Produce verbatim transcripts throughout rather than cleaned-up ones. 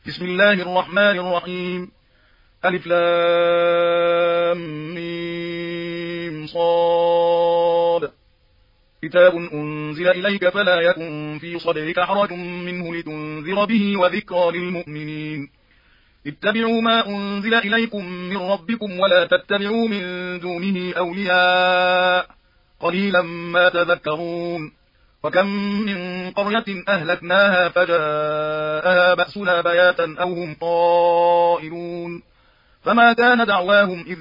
بسم الله الرحمن الرحيم. ألف لام ميم صاد. كتاب أنزل إليك فلا يكن في صدرك حرج منه لتنذر به وذكرى للمؤمنين. اتبعوا ما أنزل إليكم من ربكم ولا تتبعوا من دونه أولياء قليلا ما تذكرون. وكم من قرية أهلكناها فجاءها بأسنا بياتا أو هم قائلون فما كان دعواهم إذ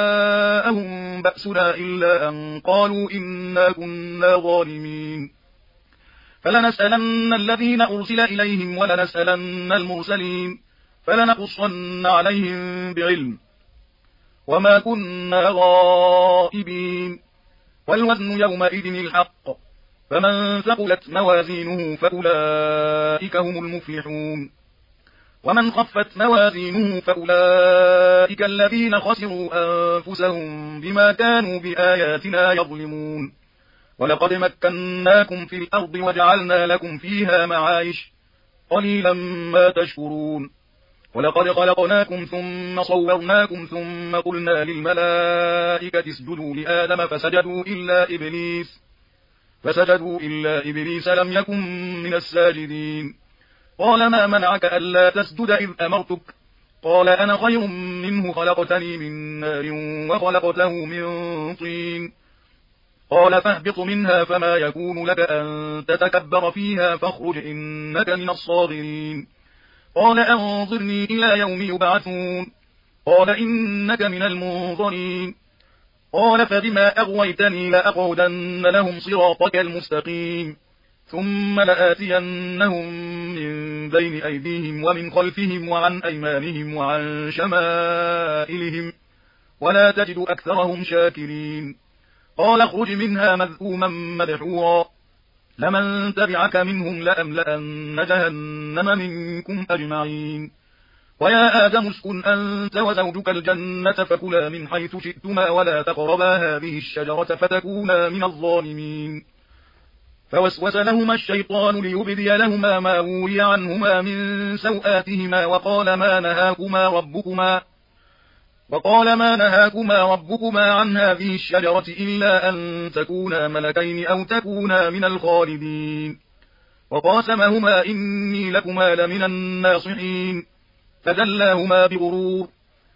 جاءهم بأسنا إلا أن قالوا إنا كنا ظالمين. فلنسألن الذين أرسل إليهم ولنسألن المرسلين فلنقصن عليهم بعلم وما كنا غائبين. والوزن يومئذ الحق فمن ثقلت موازينه فأولئك هم المفلحون ومن خفت موازينه فأولئك الذين خسروا أنفسهم بما كانوا بآياتنا يظلمون. ولقد مكناكم في الأرض وجعلنا لكم فيها معايش قليلا ما تشكرون. ولقد خلقناكم ثم صورناكم ثم قلنا للملائكة اسجدوا لآدم فسجدوا إلا إبليس فسجدوا إلا إبليس لم يكن من الساجدين. قال ما منعك ألا تسجد إذ أمرتك؟ قال أنا خير منه خلقتني من نار وخلقته من طين. قال فاهبط منها فما يكون لك أن تتكبر فيها فاخرج إنك من الصاغرين. قال أنظرني إلى يوم يبعثون. قال إنك من المنظرين. قال فبما أغويتني لأقعدن لهم صراطك المستقيم ثم لآتينهم من بين أيديهم ومن خلفهم وعن أيمانهم وعن شمائلهم ولا تجد أكثرهم شاكرين. قال اخرج منها مذءوما مدحورا لمن تبعك منهم لأملأن جهنم منكم أجمعين. ويا آدم اسكن أنت وزوجك الجنة فكلا من حيث شئتما ولا تقربا هذه الشجرة فتكونا من الظالمين. فوسوس لهما الشيطان ليبدي لهما ما وري عنهما من سوآتهما وقال ما نهاكما ربكما وقال ما نهاكما ربكما عن هذه الشجرة إلا أن تكونا ملكين أو تكونا من الخالدين. وقاسمهما إني لكما لمن الناصحين فدلاهما بغرور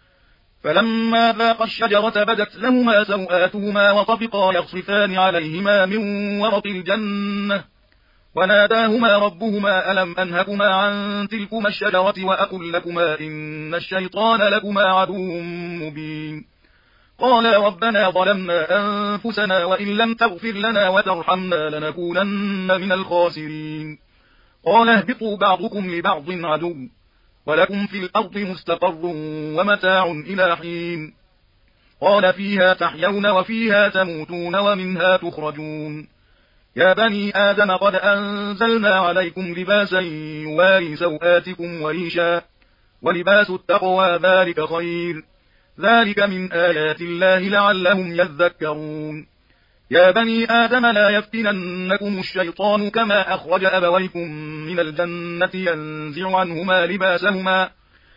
فلما ذاقا الشجرة بدت لهما سوآتهما وطفقا يخصفان عليهما من ورق الجنة وناداهما ربهما ألم أنهكما عن تلكما الشجرة وأقل لكما إن الشيطان لكما عدو مبين. قالا ربنا ظلمنا أنفسنا وإن لم تغفر لنا وترحمنا لنكونن من الخاسرين. قال اهبطوا بعضكم لبعض عدو ولكم في الأرض مستقر ومتاع إلى حين. قال فيها تحيون وفيها تموتون ومنها تخرجون. يا بني آدم قد أنزلنا عليكم لباسا يواري سوآتكم وريشا ولباس التقوى ذلك خير ذلك من آيات الله لعلهم يذكرون. يا بني آدم لا يفتننكم الشيطان كما أخرج أبويكم من الجنة ينزع عنهما لباسهما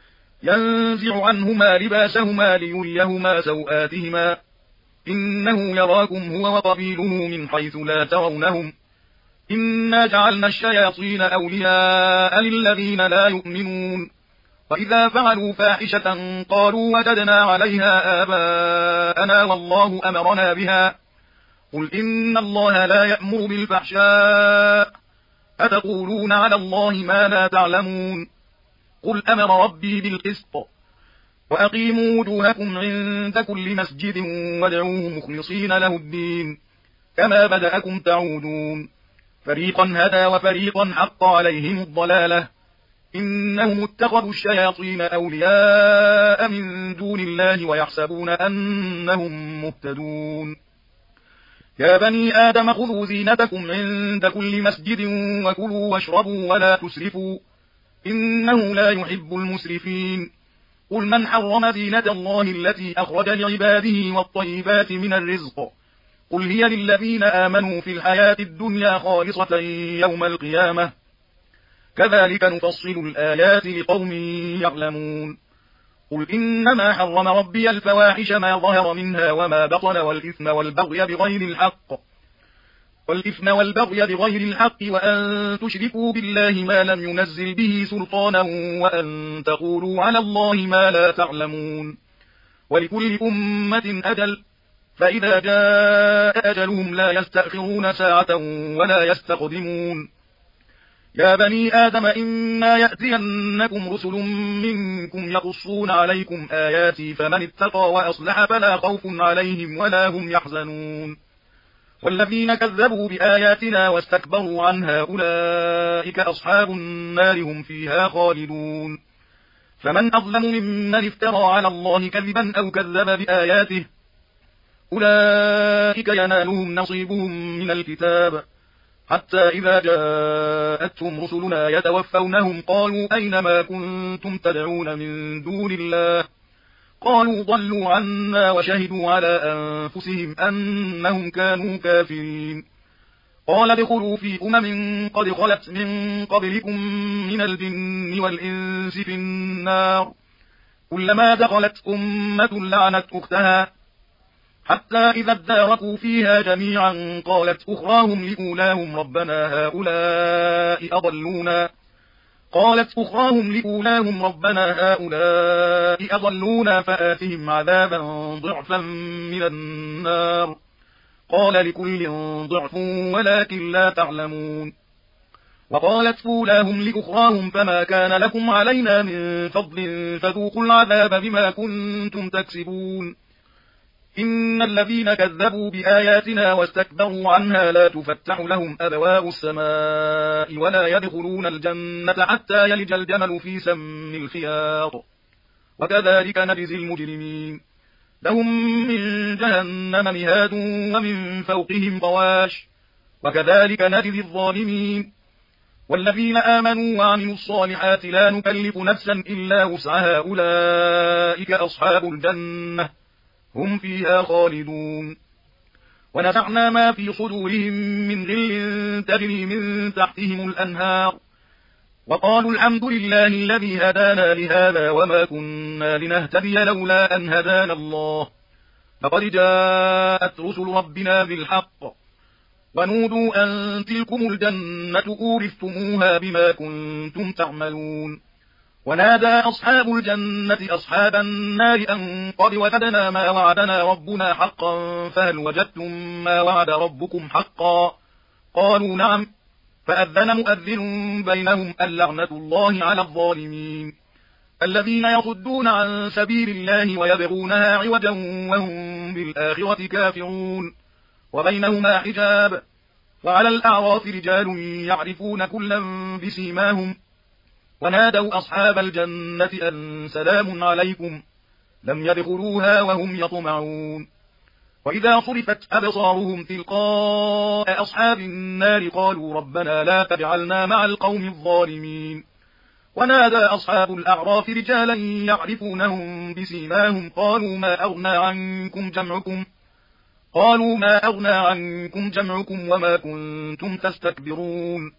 ينزع عنهما لباسهما ليريهما سوآتهما إنه يراكم هو وقبيله من حيث لا ترونهم إنا جعلنا الشياطين أولياء للذين لا يؤمنون. وإذا فعلوا فاحشة قالوا وجدنا عليها آباءنا والله أمرنا بها قل إن الله لا يأمر بالفحشاء أتقولون على الله ما لا تعلمون. قل أمر ربي بالقسط وأقيموا وجوهكم عند كل مسجد وادعوه مخلصين له الدين كما بدأكم تعودون. فريقا هدى وفريقا حق عليهم الضلالة إنهم اتخذوا الشياطين أولياء من دون الله ويحسبون أنهم مهتدون. يا بني آدم خذوا زينتكم عند كل مسجد وكلوا واشربوا ولا تسرفوا إنه لا يحب المسرفين. قل من حرم زينة الله التي أخرج لعباده والطيبات من الرزق قل هي للذين آمنوا في الحياة الدنيا خالصة يوم القيامة كذلك نفصل الآيات لقوم يعلمون قل إنما حرم ربي الفواحش ما ظهر منها وما بطن والإثم والبغي بغير الحق والإثم والبغي بغير الحق وأن تشركوا بالله ما لم ينزل به سلطانا وأن تقولوا على الله ما لا تعلمون ولكل أمة أجل فإذا جاء أجلهم لا يستأخرون ساعة ولا يستقدمون يا بني آدم إما يأتينكم رسل منكم يقصون عليكم آياتي فمن اتقى وأصلح فلا خوف عليهم ولا هم يحزنون والذين كذبوا بآياتنا واستكبروا عنها أولئك أصحاب النار هم فيها خالدون فمن أظلم ممن افترى على الله كذبا أو كذب بآياته أولئك ينالهم نصيبهم من الكتاب حتى إذا جاءتهم رسلنا يتوفونهم قالوا أين ما كنتم تدعون من دون الله قالوا ضلوا عنا وشهدوا على أنفسهم أنهم كانوا كافرين قال ادخلوا في أمم قد خلت من قبلكم من الجن والإنس في النار كلما دخلت أمة لعنت أختها حتى إذا اداركوا فيها جميعا قالت أخراهم لأولاهم ربنا هؤلاء أضلونا قالت أخراهم لأولاهم ربنا هؤلاء أضلونا فآتهم عذابا ضعفا من النار قال لكل ضعف ولكن لا تعلمون وقالت أولاهم لأخراهم فما كان لكم علينا من فضل فذوقوا العذاب بما كنتم تكسبون إن الذين كذبوا بآياتنا واستكبروا عنها لا تفتح لهم أبواب السماء ولا يدخلون الجنة حتى يلج الجمل في سم الخياط وكذلك نجزي المجرمين لهم من جهنم مهاد ومن فوقهم غواش وكذلك نجزي الظالمين والذين آمنوا وعملوا الصالحات لا نكلف نفسا إلا وسعها أولئك أصحاب الجنة هم فيها خالدون ونزعنا ما في صدورهم من غل تجري من تحتهم الأنهار وقالوا الحمد لله الذي هدانا لهذا وما كنا لنهتدي لولا أن هدانا الله لقد جاءت رسل ربنا بالحق ونودوا أن تلكم الجنة أورثتموها بما كنتم تعملون ونادى أصحاب الجنة أصحاب النار أن قد وجدنا ما وعدنا ربنا حقا فهل وجدتم ما وعد ربكم حقا قالوا نعم فأذن مؤذن بينهم اللعنة الله على الظالمين الذين يصدون عن سبيل الله ويبغونها عوجا وهم بالآخرة كافرون وبينهما حجاب وعلى الأعراف رجال يعرفون كلا بسيماهم ونادوا أصحاب الجنة أن سلام عليكم لم يدخلوها وهم يطمعون وإذا صرفت أبصارهم تلقاء أصحاب النار قالوا ربنا لا تجعلنا مع القوم الظالمين ونادى أصحاب الأعراف رجالا يعرفونهم بسيماهم قالوا ما أغنى عنكم جمعكم قالوا ما أغنى عنكم جمعكم وما كنتم تستكبرون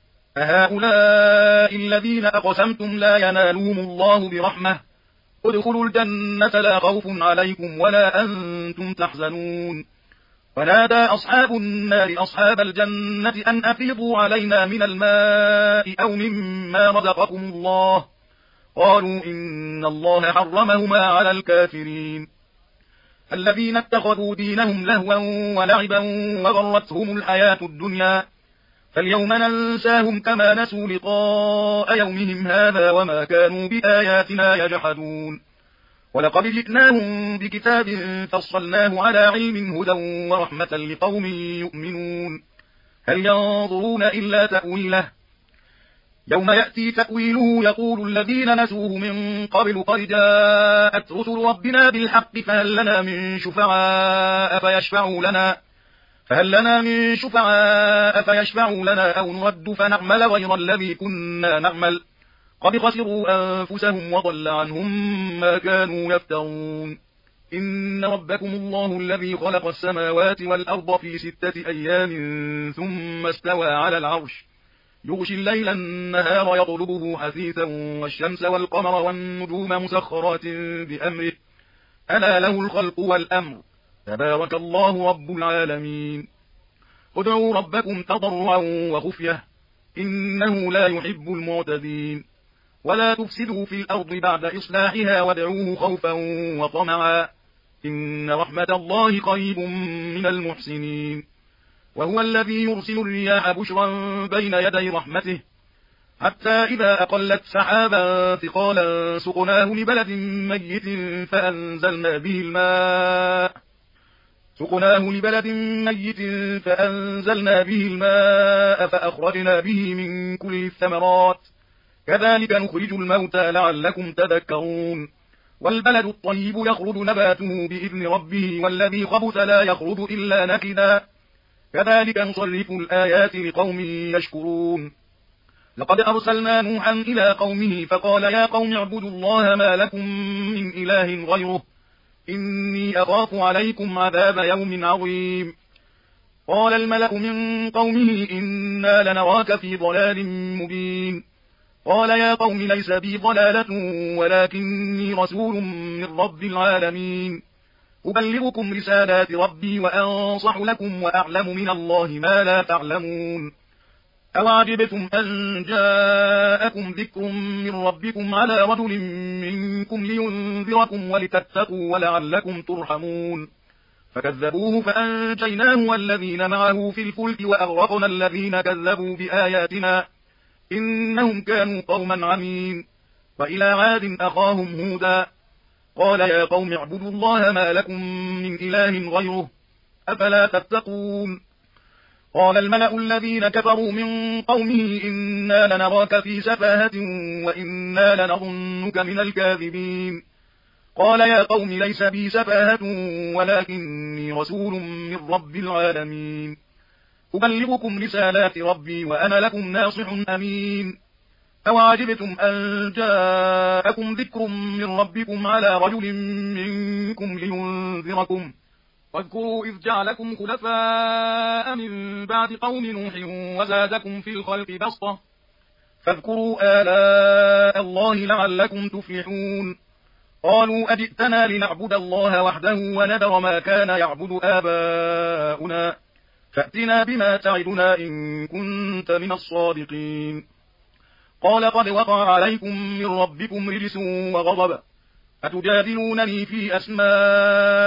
أهؤلاء الذين أقسمتم لا ينالهم الله برحمة ادخلوا الجنة لا خوف عليكم ولا أنتم تحزنون ونادى أصحاب النار أصحاب الجنة أن أفيضوا علينا من الماء أو مما رزقكم الله قالوا إن الله حرمهما على الكافرين الذين اتخذوا دينهم لهوا ولعبا وغرتهم الحياة الدنيا فاليوم ننساهم كما نسوا لقاء يومهم هذا وما كانوا بآياتنا يجحدون ولقد جئناهم بكتاب فصلناه على علم هدى ورحمة لقوم يؤمنون هل ينظرون إلا تأويله يوم يأتي تأويله يقول الذين نسوه من قبل قد جاءت رسل ربنا بالحق فهل لنا من شفعاء فيشفعوا لنا فهل لنا من شفعاء فيشفعوا لنا أو نرد فنعمل غير الذي كنا نعمل قد خسروا أنفسهم وضل عنهم ما كانوا يفترون إن ربكم الله الذي خلق السماوات والأرض في ستة أيام ثم استوى على العرش يغشي الليل النهار يطلبه حثيثا والشمس والقمر والنجوم مسخرات بأمره ألا له الخلق والأمر تبارك الله رب العالمين ادعوا ربكم تضرعا وخفية إنه لا يحب المعتدين ولا تفسدوا في الأرض بعد إصلاحها وادعوه خوفا وطمعا إن رحمة الله قريب من المحسنين وهو الذي يرسل الرياح بشرا بين يدي رحمته حتى إذا أقلت سحابا ثقالا سقناه لبلد ميت فأنزلنا به الماء سقناه لبلد ميت فأنزلنا به الماء فأخرجنا به من كل الثمرات كذلك نخرج الموتى لعلكم تذكرون والبلد الطيب يخرج نباته بإذن ربه والذي خبث لا يخرج إلا نكدا كذلك نصرف الآيات لقوم يشكرون لقد أرسلنا نوحا إلى قومه فقال يا قوم اعبدوا الله ما لكم من إله غيره إني أخاف عليكم عذاب يوم عظيم قال الملأ من قومه إنا لنراك في ضلال مبين قال يا قوم ليس بي ضلالة ولكني رسول من رب العالمين أبلغكم رسالات ربي وأنصح لكم وأعلم من الله ما لا تعلمون أوعجبتم أن جاءكم ذكر من ربكم على رجل منكم لينذركم ولتتقوا ولعلكم ترحمون فكذبوه فأنجيناه والذين معه في الفلك وأغرقنا الذين كذبوا بآياتنا إنهم كانوا قوما عمين وإلى عاد أخاهم هودا قال يا قوم اعبدوا الله ما لكم من إله غيره أفلا تتقون قال الملأ الذين كفروا من قومه إنا لنراك في سفاهة وإنا لنظنك من الكاذبين قال يا قوم ليس بي سفاهة ولكني رسول من رب العالمين أبلغكم رسالات ربي وأنا لكم ناصح أمين أوعجبتم أن جاءكم ذكر من ربكم على رجل منكم لينذركم واذكروا إذ جعلكم خلفاء من بعد قوم نوح وزادكم في الخلق بسطة فاذكروا آلاء الله لعلكم تفلحون قالوا أجئتنا لنعبد الله وحده ونذر ما كان يعبد آباؤنا فأتنا بما تعدنا إن كنت من الصادقين قال قد وقع عليكم من ربكم رجس وغضب أتجادلونني في أسماء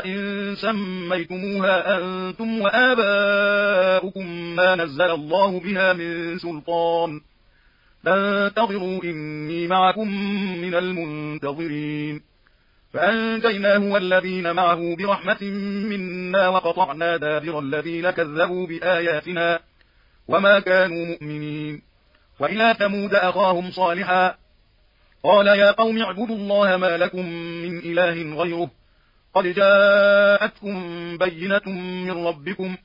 سميتموها أنتم وآباؤكم ما نزل الله بها من سلطان فانتظروا إني معكم من المنتظرين فأنجيناه والذين معه برحمة منا وقطعنا دابر الذين كذبوا بآياتنا وما كانوا مؤمنين وإلى ثمود أخاهم صالحا قال يا قوم اعبدوا الله ما لكم من إله غيره قد جاءتكم بينة من ربكم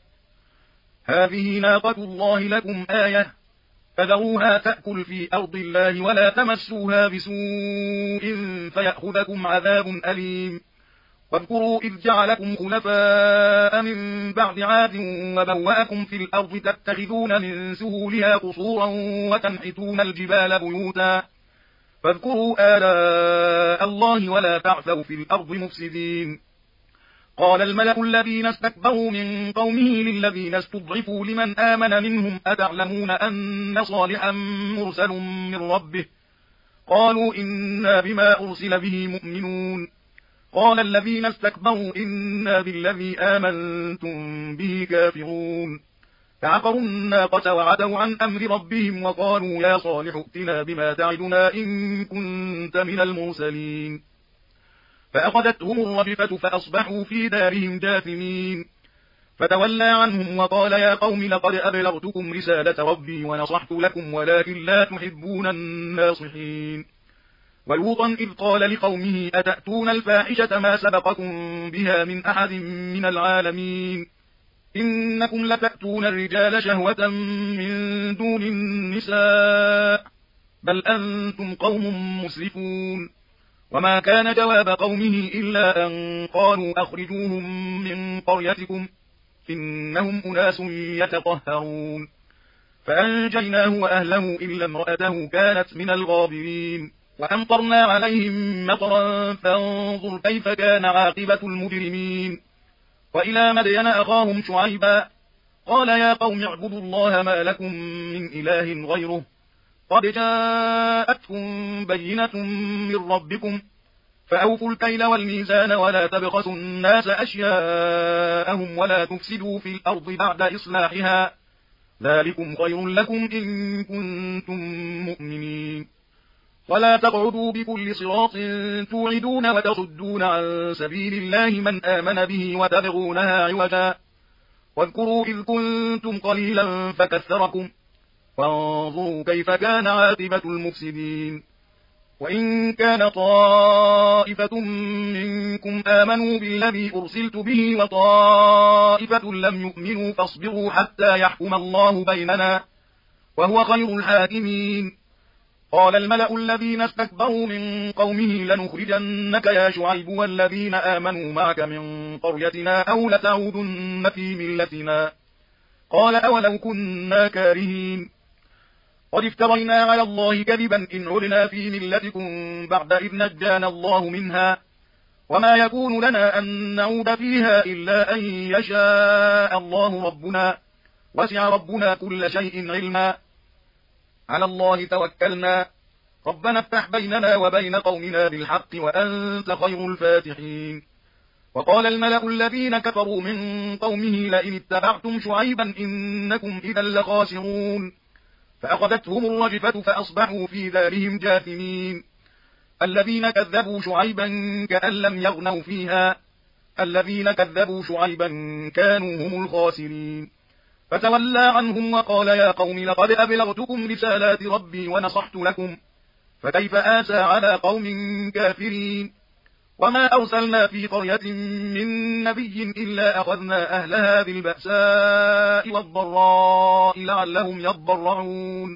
هذه ناقة الله لكم آية فذروها تأكل في أرض الله ولا تمسوها بسوء فيأخذكم عذاب أليم واذكروا إذ جعلكم خلفاء من بعد عاد وبوأكم في الأرض تتخذون من سهولها قصورا وتنحتون الجبال بيوتا فاذكروا آلاء الله ولا تعثوا في الأرض مفسدين قال الملأ الذين استكبروا من قومه للذين استضعفوا لمن آمن منهم أتعلمون أن صالحا مرسل من ربه قالوا إنا بما أرسل به مؤمنون قال الذين استكبروا إنا بالذي آمنتم به كافرون فعقروا الناقة وعتوا عن أمر ربهم وقالوا يا صالح ائتنا بما تعدنا إن كنت من المرسلين فأخذتهم الرجفة فأصبحوا في دارهم جاثمين فتولى عنهم وقال يا قوم لقد أبلغتكم رسالة ربي ونصحت لكم ولكن لا تحبون الناصحين ولوطا إذ قال لقومه أتأتون الفاحشة ما سبقكم بها من أحد من العالمين إنكم لتأتون الرجال شهوة من دون النساء بل أنتم قوم مسرفون وما كان جواب قومه إلا أن قالوا أخرجوهم من قريتكم إنهم أناس يتطهرون فأنجيناه وأهله إلا امرأته كانت من الغابرين وأمطرنا عليهم مطرا فانظر كيف كان عاقبة المجرمين وإلى مدين أخاهم شعيبا قال يا قوم اعبدوا الله ما لكم من إله غيره قد جاءتكم بينة من ربكم فأوفوا الكيل والميزان ولا تبخسوا الناس أشياءهم ولا تفسدوا في الأرض بعد إصلاحها ذلكم خير لكم إن كنتم مؤمنين ولا تقعدوا بكل صراط توعدون وتصدون عن سبيل الله من آمن به وتبغونها عوجا واذكروا إذ كنتم قليلا فكثركم وانظروا كيف كان عاقبة المفسدين وإن كان طائفة منكم آمنوا بالذي أرسلت به وطائفة لم يؤمنوا فاصبروا حتى يحكم الله بيننا وهو خير الحاكمين قال الملأ الذين استكبروا من قومه لنخرجنك يا شعيب والذين آمنوا معك من قريتنا أو لتعودن في ملتنا قال أولو كنا كارهين قد افترينا على الله كذبا إن عدنا في ملتكم بعد إذ نجانا الله منها وما يكون لنا أن نعود فيها إلا أن يشاء الله ربنا وسع ربنا كل شيء علما على الله توكلنا ربنا افتح بيننا وبين قومنا بالحق وأنت خير الفاتحين وقال الملأ الذين كفروا من قومه لئن اتبعتم شعيبا إنكم إذا لخاسرون فأخذتهم الرجفة فأصبحوا في دارهم جاثمين الذين كذبوا شعيبا كأن لم يغنوا فيها الذين كذبوا شعيبا كانوا هم الخاسرين فتولى عنهم وقال يا قوم لقد أبلغتكم رسالات ربي ونصحت لكم فكيف آسى على قوم كافرين وما أرسلنا في قرية من نبي إلا أخذنا أهلها بالبأساء والضراء لعلهم يضرعون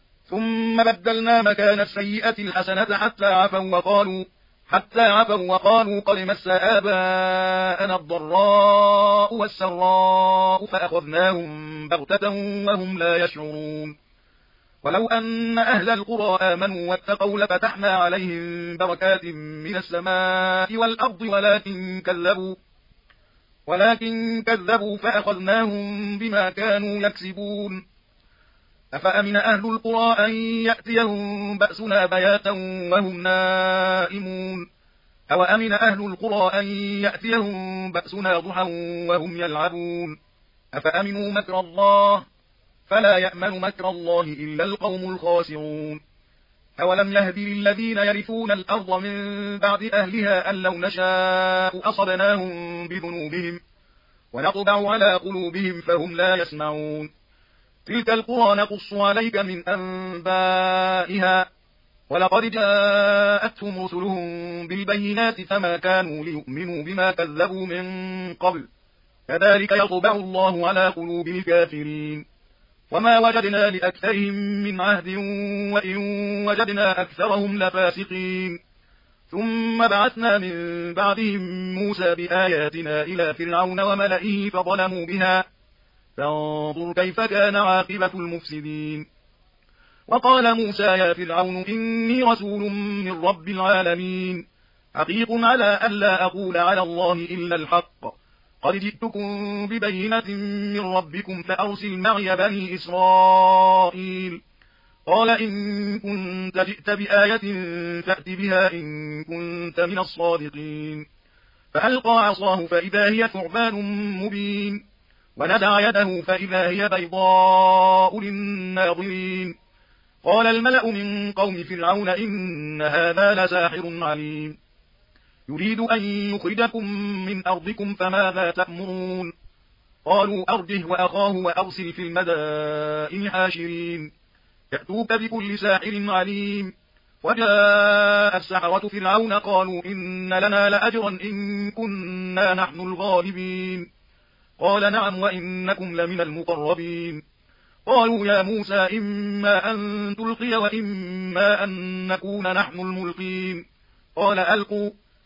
ثم بدلنا مكان السيئة الحسنة حتى عفوا وقالوا حتى عفوا وقالوا قد مس آباءنا الضراء والسراء فأخذناهم بغتة وهم لا يشعرون ولو أن أهل القرى آمنوا واتقوا لفتحنا عليهم بركات من السماء والأرض ولكن كذبوا ولكن كذبوا فأخذناهم بما كانوا يكسبون أفأمن أهل القرى أن يأتيهم بأسنا بياتا وهم نائمون أو أمن أهل القرى أن يأتيهم بأسنا ضحى وهم يلعبون أفأمنوا مكر الله فلا يأمن مكر الله إلا القوم الخاسرون أولم يهد للذين يرثون الأرض من بعد أهلها أن لو نشاء أصبناهم بذنوبهم ونطبع على قلوبهم فهم لا يسمعون تلك القرى نقص عليك من أنبائها ولقد جاءتهم رسلهم بالبينات فما كانوا ليؤمنوا بما كذبوا من قبل كذلك يطبع الله على قلوب الكافرين وما وجدنا لأكثرهم من عهد وإن وجدنا أكثرهم لفاسقين ثم بعثنا من بعدهم موسى بآياتنا إلى فرعون وملئه فظلموا بها فانظر كيف كان عاقبة المفسدين وقال موسى يا فرعون إني رسول من رب العالمين حقيق على ألا أقول على الله إلا الحق قد جئتكم ببينة من ربكم فأرسل معي بني إسرائيل قال إن كنت جئت بآية فأت بها إن كنت من الصادقين فألقى عصاه فإذا هي ثعبان مبين ونزع يده فإذا هي بيضاء للناظرين قال الملأ من قوم فرعون إن هذا لساحر عليم يريد أن يخرجكم من أرضكم فماذا تأمرون قالوا أرجه وأخاه وأرسل في المدائن حاشرين يأتوك بكل ساحر عليم وجاء السحرة فرعون قالوا إن لنا لأجرا إن كنا نحن الغالبين قال نعم وإنكم لمن المقربين قالوا يا موسى إما أن تلقي وإما أن نكون نحن الملقين قال ألقوا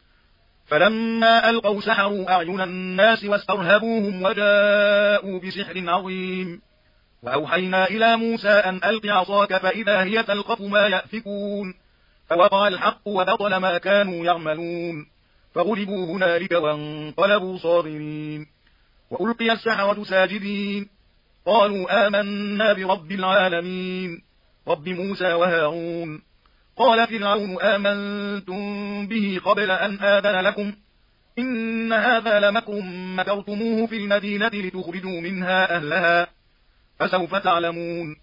فلما ألقوا سحروا أعين الناس واسترهبوهم وجاءوا بسحر عظيم وأوحينا إلى موسى أن ألق عصاك فإذا هي تلقف ما يأفكون فوقع الحق وبطل ما كانوا يعملون فغلبوا هنالك وانقلبوا صاغرين وألقي السحرة ساجدين قالوا آمنا برب العالمين رب موسى وهارون قال فرعون آمنتم به قبل أن آذن لكم إن هذا لمكر مكرتموه في المدينة لتخرجوا منها أهلها فسوف تعلمون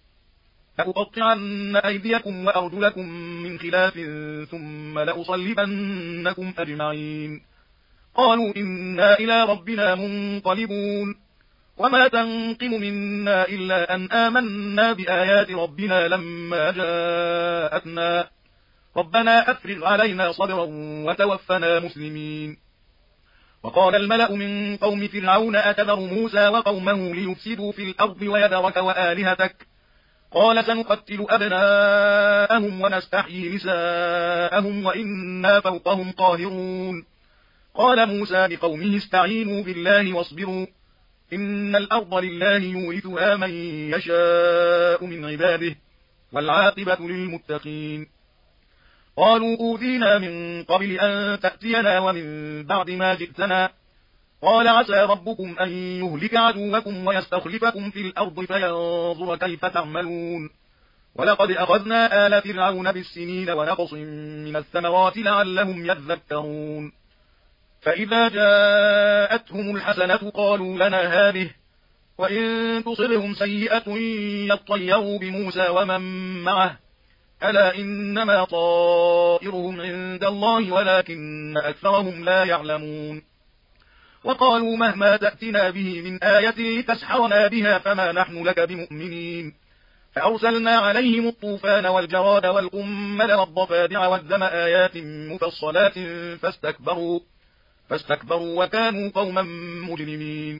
لأقطعن أيديكم وأرجلكم من خلاف ثم لأصلبنكم أجمعين قالوا إنا إلى ربنا منقلبون وما تنقم منا إلا أن آمنا بآيات ربنا لما جاءتنا ربنا أفرغ علينا صبرا وتوفنا مسلمين وقال الملأ من قوم فرعون أتذر موسى وقومه ليفسدوا في الأرض ويذرك وآلهتك قال سنقتل أبناءهم ونستحيي نساءهم وإنا فوقهم قاهرون قال موسى لقومه استعينوا بالله واصبروا إن الأرض لله يورثها من يشاء من عباده والعاقبة للمتقين قالوا أوذينا من قبل أن تأتينا ومن بعد ما جئتنا قال عسى ربكم أن يهلك عدوكم ويستخلفكم في الأرض فينظر كيف تعملون ولقد أخذنا آل فرعون بالسنين ونقص من الثمرات لعلهم يذكرون فإذا جاءتهم الحسنة قالوا لنا هذه وإن تصبهم سيئة يطيروا بموسى ومن معه ألا إنما طائرهم عند الله ولكن أكثرهم لا يعلمون وقالوا مهما تأتنا به من آية لتسحرنا بها فما نحن لك بمؤمنين فأرسلنا عليهم الطوفان والجراد والقمل والضفادع والدم آيات مفصلات فاستكبروا فاستكبروا وكانوا قوما مجرمين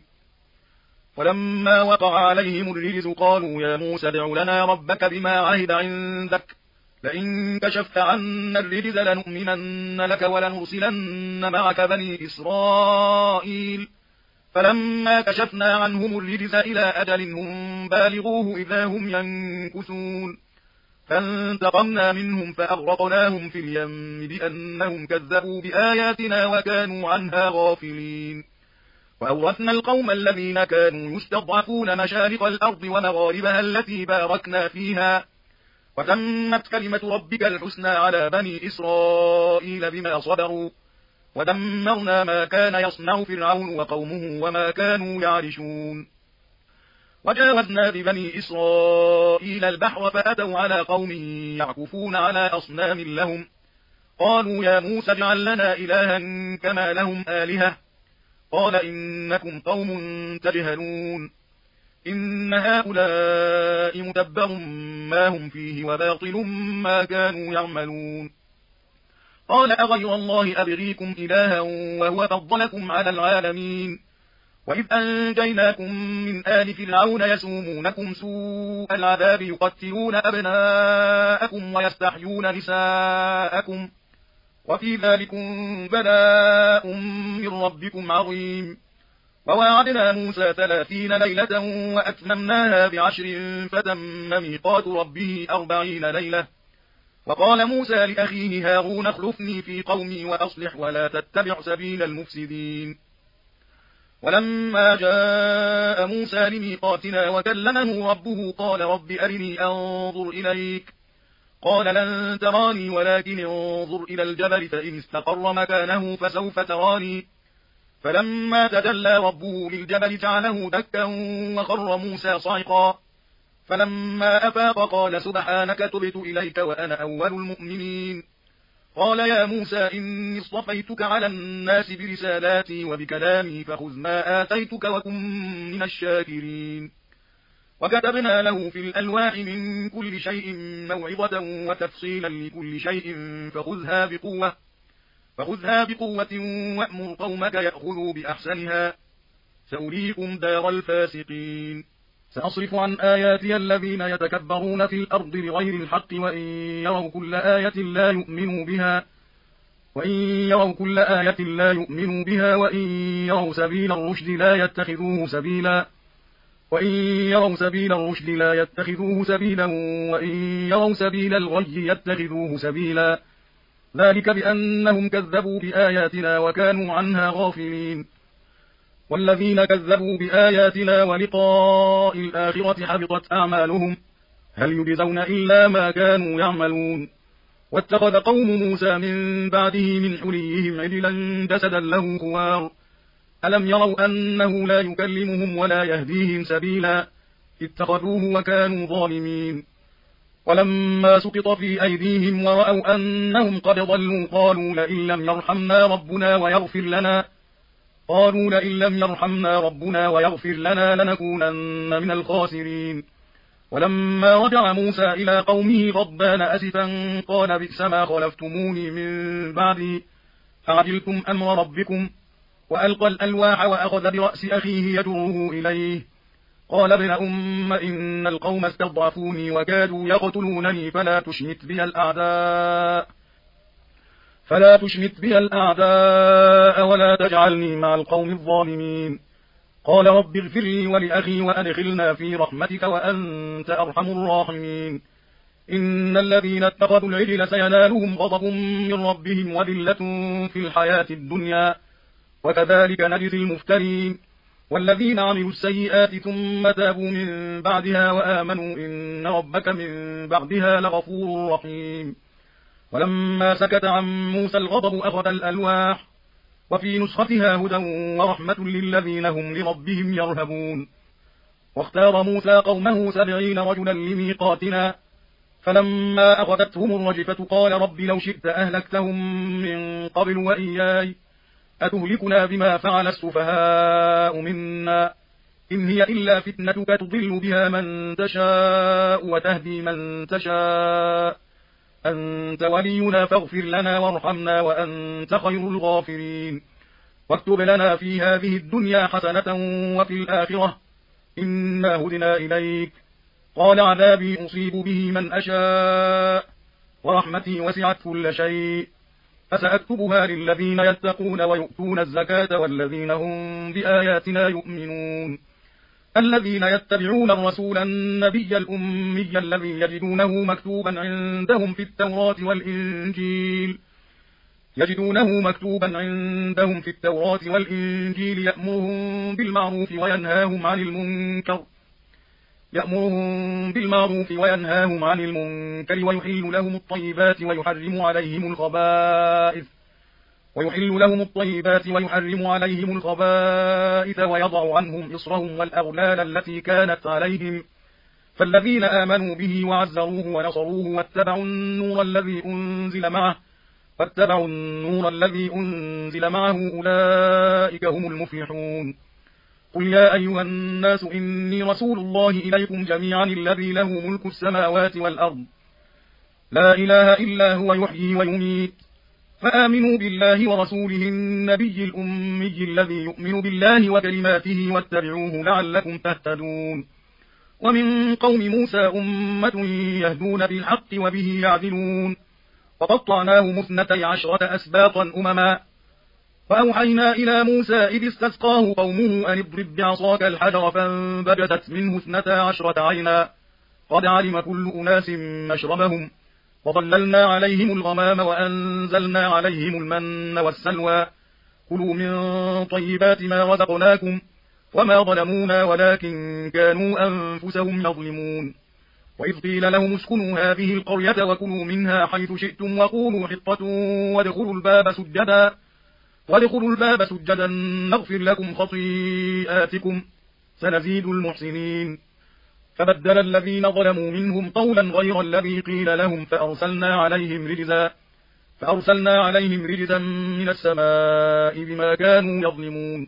ولما وقع عليهم الرجز قالوا يا موسى ادع لنا ربك بما عهد عندك لئن كشفت عنا الرجز لنؤمنن لك ولنرسلن معك بني إسرائيل فلما كشفنا عنهم الرجز إلى أجل هم بالغوه إذا هم ينكثون فانتقمنا منهم فأغرقناهم في اليم بأنهم كذبوا بآياتنا وكانوا عنها غافلين وأورثنا القوم الذين كانوا يستضعفون مشارق الأرض ومغاربها التي باركنا فيها وتمت كلمة ربك الحسنى على بني إسرائيل بما صبروا ودمرنا ما كان يصنع فرعون وقومه وما كانوا يعرشون وجاوزنا ببني إسرائيل البحر فأتوا على قوم يعكفون على أصنام لهم قالوا يا موسى اجعل لنا إلها كما لهم آلهة قال إنكم قوم تجهلون إن هؤلاء متبر ما هم فيه وباطل ما كانوا يعملون قال أغير الله أبغيكم إلها وهو فضلكم على العالمين وإذ أنجيناكم من آل فرعون يسومونكم سوء العذاب يقتلون أبناءكم ويستحيون نساءكم وفي ذلكم بلاء من ربكم عظيم وواعدنا موسى ثلاثين ليلة وأتممناها بعشر فتم ميقات ربه أربعين ليلة وقال موسى لأخيه هارون اخلفني في قومي وأصلح ولا تتبع سبيل المفسدين ولما جاء موسى لميقاتنا وكلمه ربه قال رب أرني أنظر إليك قال لن تراني ولكن انظر إلى الجبل فإن استقر مكانه فسوف تراني فلما تجلى ربه للجبل جعله دكا وخر موسى صعقا فلما أفاق قال سبحانك تبت إليك وأنا أول المؤمنين قال يا موسى إني اصطفيتك على الناس برسالاتي وبكلامي فخذ ما آتيتك وكن من الشاكرين وكتبنا له في الألواح من كل شيء موعظة وتفصيلا لكل شيء فخذها بقوة فخذها بقوة وأمر قومك يأخذوا بأحسنها سأريكم دار الفاسقين سأصرف عن آياتي الذين يتكبرون في الأرض بغير الحق وإن يروا كل آية لا يؤمنوا بها وإن يروا كل آية لا يؤمنوا بها وإن يروا سبيل الرشد لا يتخذوه سبيلا وإن يروا سبيل الرشد لا يتخذوه سبيلا وإن يروا سبيل الغي يتخذوه سبيلا ذلك بأنهم كذبوا بآياتنا وكانوا عنها غافلين والذين كذبوا بآياتنا ولقاء الآخرة حبطت أعمالهم هل يجزون إلا ما كانوا يعملون واتخذ قوم موسى من بعده من حليهم عجلا جسدا له خوار ألم يروا أنه لا يكلمهم ولا يهديهم سبيلا اتخذوه وكانوا ظالمين ولما سقط في أيديهم ورأوا أنهم قد ضلوا قالوا لئن لم يرحمنا ربنا ويغفر لنا قالوا لئن لم يرحمنا ربنا ويغفر لنا لنكونن من الخاسرين ولما رجع موسى إلى قومه غضبان أسفا قال بئس ما خلفتموني من بعدي أعجلتم أمر ربكم وألقى الألواح وأخذ برأس أخيه يجره إليه قال ابن أم إن القوم استضعفوني وكادوا يقتلونني فلا تشمت بي الأعداء فلا تشمت بي الأعداء ولا تجعلني مع القوم الظالمين قال رب اغفر لي ولأخي وأدخلنا في رحمتك وأنت أرحم الراحمين إن الذين اتخذوا العجل سينالهم غضب من ربهم وذلة في الحياة الدنيا وكذلك نجزي المفترين والذين عملوا السيئات ثم تابوا من بعدها وآمنوا إن ربك من بعدها لغفور رحيم ولما سكت عن موسى الغضب أخذ الألواح وفي نسختها هدى ورحمة للذين هم لربهم يرهبون واختار موسى قومه سبعين رجلا لميقاتنا فلما أخذتهم الرجفة قال رب لو شئت أهلكتهم من قبل وإياي أتهلكنا بما فعل السفهاء منا إن هي إلا فتنتك تضل بها من تشاء وتهدي من تشاء أنت ولينا فاغفر لنا وارحمنا وأنت خير الغافرين واكتب لنا في هذه الدنيا حسنة وفي الآخرة إنا هدنا إليك قال عذابي أصيب به من أشاء ورحمتي وسعت كل شيء فسأكتبها للذين يتقون ويؤتون الزكاة والذين هم بآياتنا يؤمنون الذين يتبعون الرسول النبي الأمي الذي يجدونه مكتوبا عندهم في التوراة والإنجيل يجدونه مكتوبا عندهم في التوراة والإنجيل يأمرهم بالمعروف وينهاهم عن المنكر يأمرهم بالمعروف وينهاهم عن المنكر ويحل لهم الطيبات ويحرم عليهم الخبائث ويحل لهم الطيبات ويحرم عليهم الخبائث ويضع عنهم إصرهم والأغلال التي كانت عليهم فالذين آمنوا به وعزروه ونصروه واتبعوا النور الذي أنزل معه واتبعوا النور الذي أنزل معه أولئك هم المفلحون قل يا أيها الناس إني رسول الله إليكم جميعا الذي له ملك السماوات والأرض لا إله إلا هو يحيي ويميت فآمنوا بالله ورسوله النبي الأمي الذي يؤمن بالله وكلماته واتبعوه لعلكم تهتدون ومن قوم موسى أمة يهدون بالحق وبه يعدلون وقطعناهم اثنتي عشرة أسباطا أمما وأوحينا إلى موسى إذ استسقاه قومه أن اضرب بعصاك الحجر فانبجست منه اثنتا عشرة عينا قد علم كل أناس مشربهم وظللنا عليهم الغمام وأنزلنا عليهم المن والسلوى كلوا من طيبات ما رزقناكم وما ظلمونا ولكن كانوا أنفسهم يظلمون وإذ قيل لهم اسكنوا هذه القرية وكلوا منها حيث شئتم وقولوا حطة وادخلوا الباب سجدا وادخلوا الباب سجدا نغفر لكم خطيئاتكم سنزيد المحسنين فبدل الذين ظلموا منهم قولا غير الذي قيل لهم فأرسلنا عليهم رجزا فأرسلنا عليهم رجزا من السماء بما كانوا يظلمون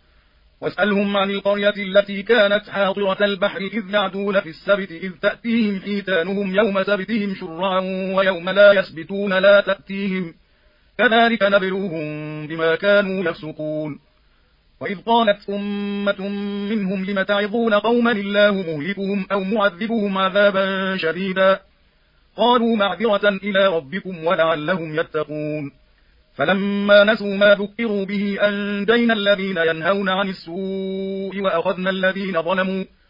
واسألهم عن القرية التي كانت حاضرة البحر إذ يعدون في السبت إذ تأتيهم حيتانهم يوم سبتهم شرعا ويوم لا يسبتون لا تأتيهم كذلك نبلوهم بما كانوا يفسقون وإذ قالت أمة منهم لم تعظون قوما الله مهلكهم أو معذبهم عذابا شديدا قالوا معذرة إلى ربكم ولعلهم يتقون فلما نسوا ما ذكروا به أنجينا الذين ينهون عن السوء وأخذنا الذين ظلموا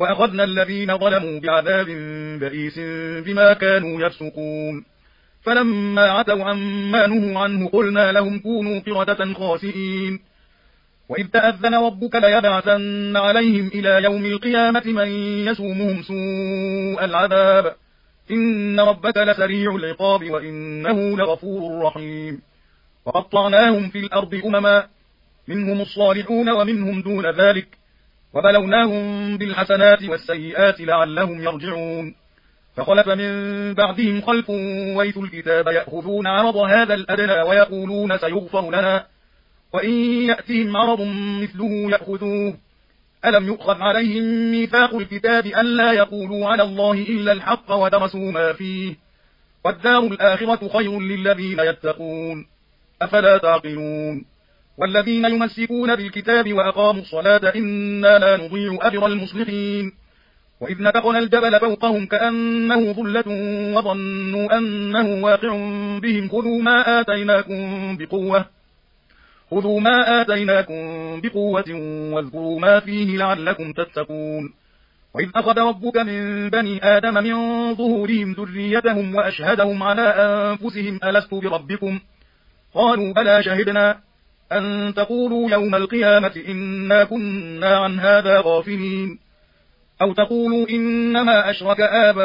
وأخذنا الذين ظلموا بعذاب بئيس بما كانوا يفسقون فلما عتوا عما نهوا عنه قلنا لهم كونوا قردة خاسئين وإذ تأذن ربك ليبعثن عليهم إلى يوم القيامة من يسومهم سوء العذاب إن ربك لسريع العقاب وإنه لغفور رحيم وقطعناهم في الأرض أمما منهم الصالحون ومنهم دون ذلك وبلوناهم بالحسنات والسيئات لعلهم يرجعون فخلف من بعدهم خلف ورثوا الكتاب يأخذون عرض هذا الأدنى ويقولون سيغفر لنا وإن يأتهم عرض مثله يأخذوه ألم يؤخذ عليهم ميثاق الكتاب ألا يقولوا على الله إلا الحق ودرسوا ما فيه والدار الآخرة خير للذين يتقون أفلا تعقلون والذين يمسكون بالكتاب وأقاموا الصلاة إنا لا نضيع أجر المصلحين وإذ نتقنا الجبل فوقهم كأنه ظلة وظنوا أنه واقع بهم خذوا ما آتيناكم بقوة خذوا ما آتيناكم بقوة واذكروا ما فيه لعلكم تتقون وإذ أخذ ربك من بني آدم من ظهورهم ذريتهم وأشهدهم على أنفسهم ألست بربكم قالوا بلى شهدنا أن تقولوا يوم القيامة إنا كنا عن هذا غافلين أو تقولوا إنما أشرك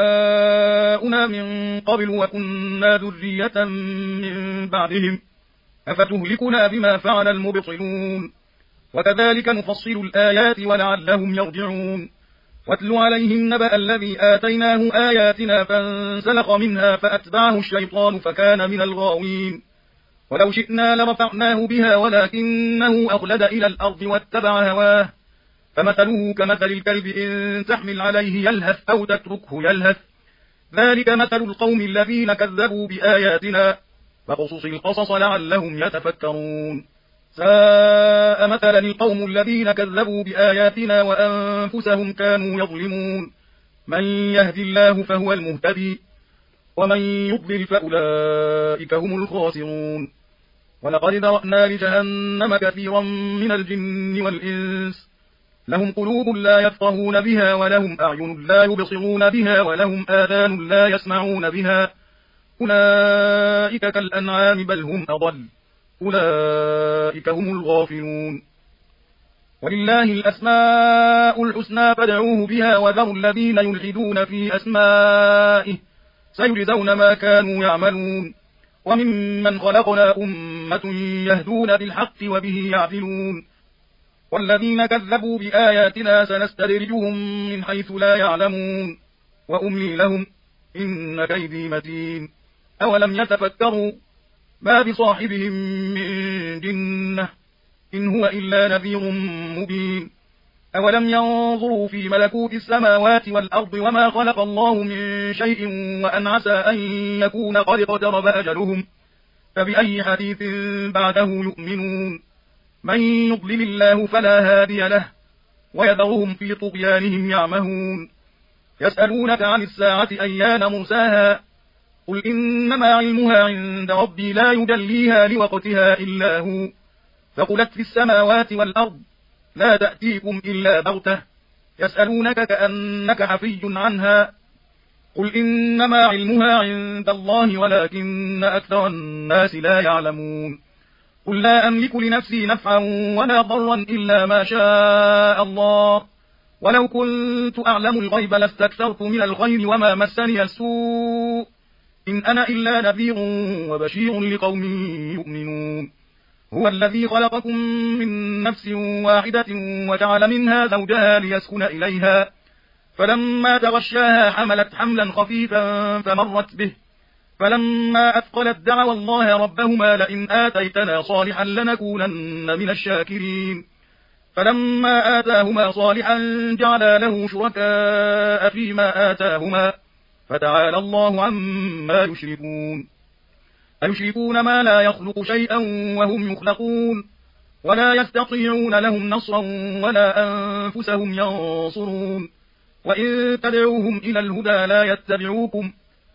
آباؤنا من قبل وكنا ذرية من بعدهم أفتهلكنا بما فعل المبطلون وكذلك نفصل الآيات ولعلهم يرجعون واتل عليهم نبأ الذي آتيناه آياتنا فانسلخ منها فأتبعه الشيطان فكان من الغاوين ولو شئنا لرفعناه بها ولكنه أخلد إلى الأرض واتبع هواه فمثله كمثل الكلب إن تحمل عليه يلهث أو تتركه يلهث ذلك مثل القوم الذين كذبوا بآياتنا فقصص القصص لعلهم يتفكرون ساء مثلا القوم الذين كذبوا بآياتنا وأنفسهم كانوا يظلمون من يهدي الله فهو المهتدي ومن يضلل فأولئك هم الخاسرون ولقد ذرأنا لجهنم كثيرا من الجن والإنس لهم قلوب لا يفقهون بها ولهم أعين لا يبصرون بها ولهم آذان لا يسمعون بها أولئك كالأنعام بل هم أضل أولئك هم الغافلون ولله الأسماء الحسنى فادعوه بها وذروا الذين يلحدون في أسمائه سيجزون ما كانوا يعملون وممن خلقنا أمة يهدون بالحق وبه يعدلون والذين كذبوا بآياتنا سنستدرجهم من حيث لا يعلمون وأملي لهم إن كيدي متين أولم يتفكروا ما بصاحبهم من جنة إن هو إلا نذير مبين أولم ينظروا في ملكوت السماوات والأرض وما خلق الله من شيء وأن عسى أن يكون قد اقترب أجلهم فبأي حديث بعده يؤمنون من يضلل الله فلا هادي له ويذرهم في طغيانهم يعمهون يسألونك عن الساعة أيان مرساها قل إنما علمها عند ربي لا يجليها لوقتها إلا هو فقلت في السماوات والأرض لا تأتيكم إلا بغتة يسألونك كأنك حفي عنها قل إنما علمها عند الله ولكن أكثر الناس لا يعلمون قل لا أملك لنفسي نفعا ولا ضرا إلا ما شاء الله ولو كنت أعلم الغيب لاستكثرت من الخير وما مسني السوء إن أنا إلا نذير وبشير لقوم يؤمنون هو الذي خلقكم من نفس واحدة وجعل منها زوجها ليسكن إليها فلما تغشاها حملت حملا خفيفا فمرت به فلما أثقلت دعوا الله ربهما لئن آتيتنا صالحا لنكونن من الشاكرين فلما آتاهما صالحا جعلا له شركاء فيما آتاهما فتعالى الله عما يشركون أيشركون ما لا يخلق شيئا وهم يخلقون ولا يستطيعون لهم نصرا ولا أنفسهم ينصرون وإن تدعوهم إلى الهدى لا يتبعوكم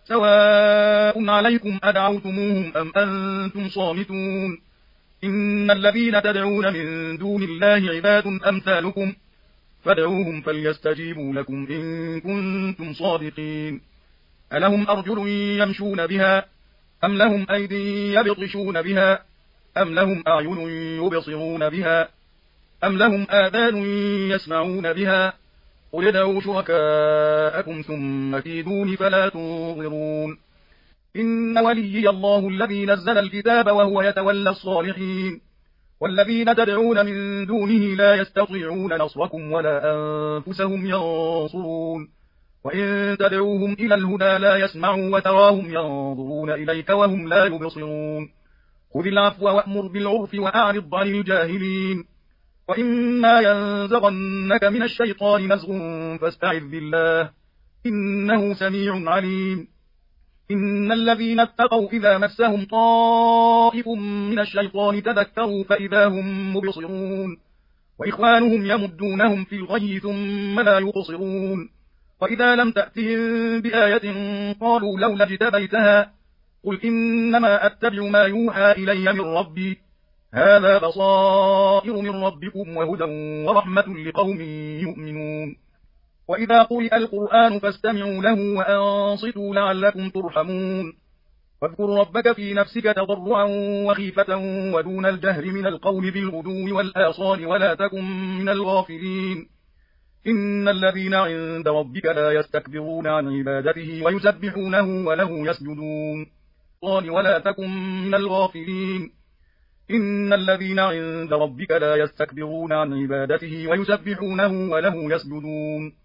سواء عليكم أدعوتموهم أم أنتم صامتون إن الذين تدعون من دون الله عباد أمثالكم فادعوهم فليستجيبوا لكم إن كنتم صادقين ألهم أرجل يمشون بها أم لهم أيدي يبطشون بها أم لهم أعين يبصرون بها أم لهم آذان يسمعون بها قل ادعوا شركاءكم ثم كيدون فلا تنظرون إن وليي الله الذي نزل الكتاب وهو يتولى الصالحين والذين تدعون من دونه لا يستطيعون نصركم ولا أنفسهم ينصرون وإن تدعوهم إلى الهدى لا يسمعوا وتراهم ينظرون إليك وهم لا يبصرون خذ العفو وأمر بالعرف وأعرض عن الجاهلين وإما ينزغنك من الشيطان نزغ فاستعذ بالله إنه سميع عليم إن الذين اتقوا إذا مسهم طائف من الشيطان تذكروا فإذا هم مبصرون وإخوانهم يمدونهم في الغي ثم لا يقصرون وإذا لم تأتهم بآية قالوا لولا اجتبيتها قل إنما أتبع ما يوحى إلي من ربي هذا بصائر من ربكم وهدى ورحمة لقوم يؤمنون وإذا قرئ القرآن فاستمعوا له وأنصتوا لعلكم ترحمون واذكر ربك في نفسك تضرعا وخيفة ودون الجهر من القول بالغدو والآصال ولا تكن من الغافلين إن الذين عند ربك لا يستكبرون عن عبادته ويسبحونه وله يسجدون ولا تكن من الغافلين إن الذين عند ربك لا يستكبرون عن عبادته ويسبحونه وله يسجدون